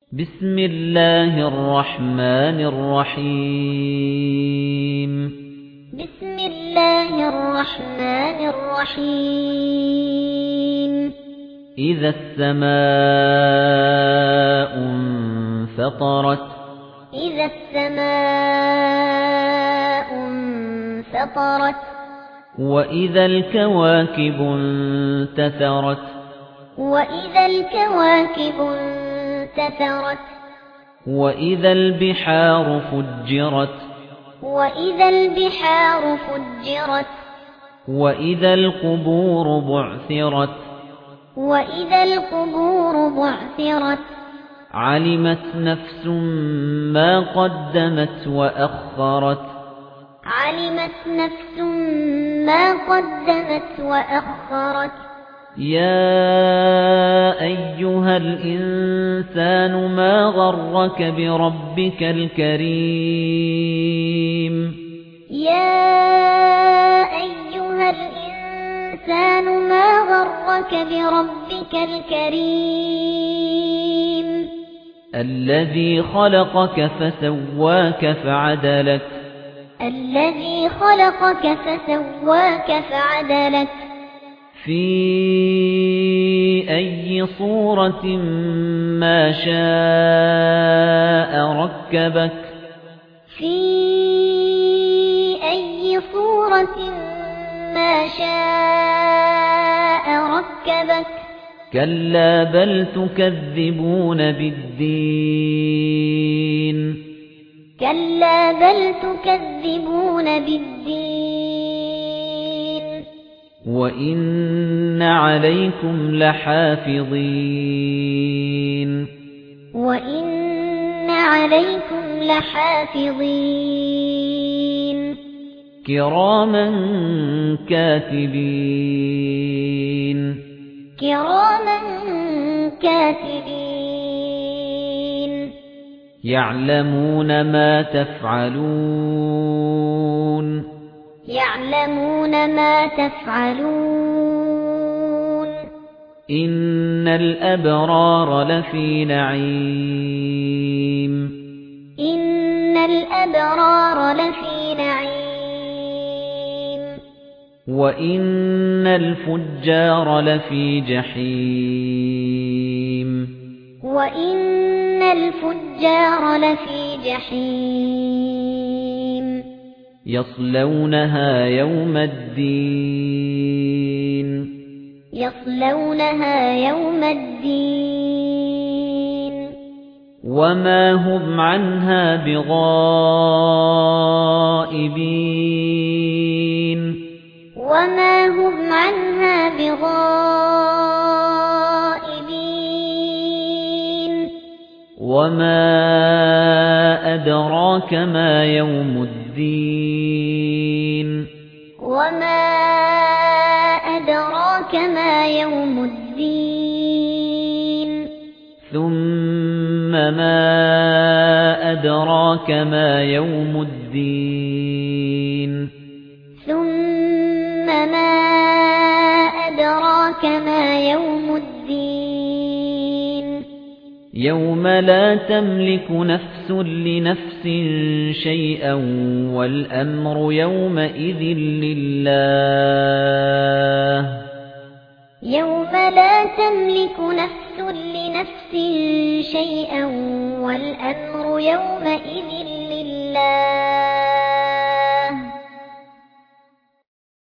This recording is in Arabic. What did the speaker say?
بسم الله الرحمن الرحيم بسم الله الرحمن الرحيم إذا السماء انفطرت إذا السماء انفطرت وإذا الكواكب انتثرت وإذا الكواكب انتثرت وإذا البحار فجرت وإذا البحار فجرت وإذا القبور بعثرت وإذا القبور بعثرت علمت نفس ما قدمت وأخرت علمت نفس ما قدمت وأخرت يا أيها الإنسان ما غرك بربك الكريم يا أيها الإنسان ما غرك بربك الكريم الذي خلقك فسواك فعدلك الذي خلقك فسواك فعدلك في أي صورة ما شاء ركبك في أي صورة ما شاء ركبك كلا بل تكذبون بالدين كلا بل تكذبون بالدين وإن عليكم لحافظين وإن عليكم لحافظين كراما كاتبين كراما كاتبين يعلمون ما تفعلون يعلمون ما تفعلون إن الأبرار لفي نعيم إن الأبرار لفي نعيم وإن الفجار لفي جحيم وإن الفجار لفي جحيم يصلونها يوم الدين يصلونها يوم الدين وما هم عنها بغائبين وما هم عنها بغائبين وما أدراك ما يوم الدين وما أدراك ما يوم الدين ثم ما أدراك ما يوم الدين ثم ما أدراك ما يوم الدين يوم لا تملك نفس لنفس شيئا والأمر يومئذ لله يوم لا تملك نفس لنفس شيئا والأمر يومئذ لله